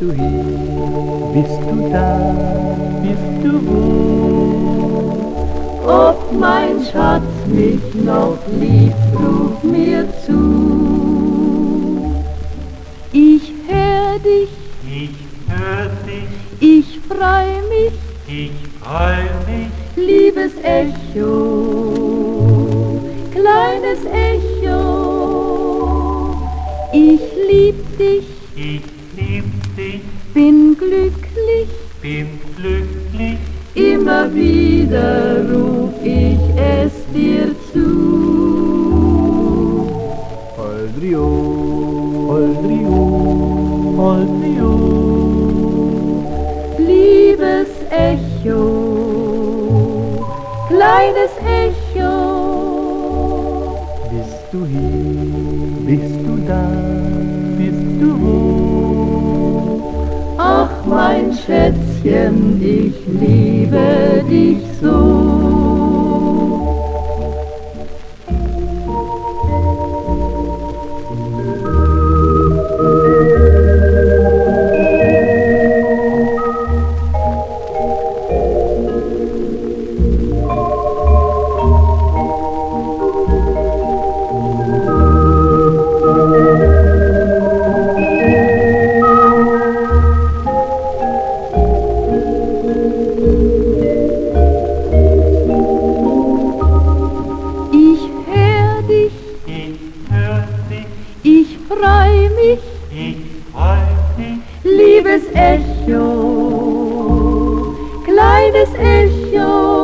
du hier? Bist du da? Bist du wo? Ob mein Schatz mich noch liebt, ruf mir zu. Ich hör dich, Ich hör dich, ich freu mich, ich freu mich, liebes Echo, kleines Echo. Ich lieb dich, ich lieb dich, bin glücklich, bin glücklich, immer wieder ruf ich es dir zu. Holdrio, Holdrio, Holdrio. Liebes Echo, kleines Echo. Bist du hier? Bist du da? Bist du wo? Ach mein Schätzchen, ich liebe dich so. Ich freu mich, liebes Echo, kleines Echo.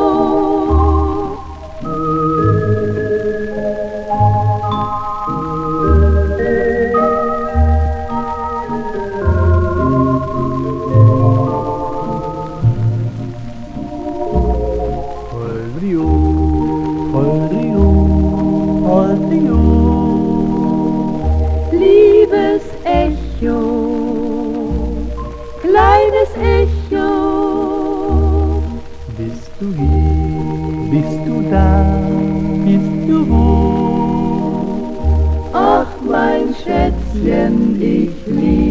Holdrio, Holdrio, Holdrio. Liebes Echo, kleines Echo. Bist du hier? Bist du da? Bist du wo? Ach mein Schätzchen, ich liebe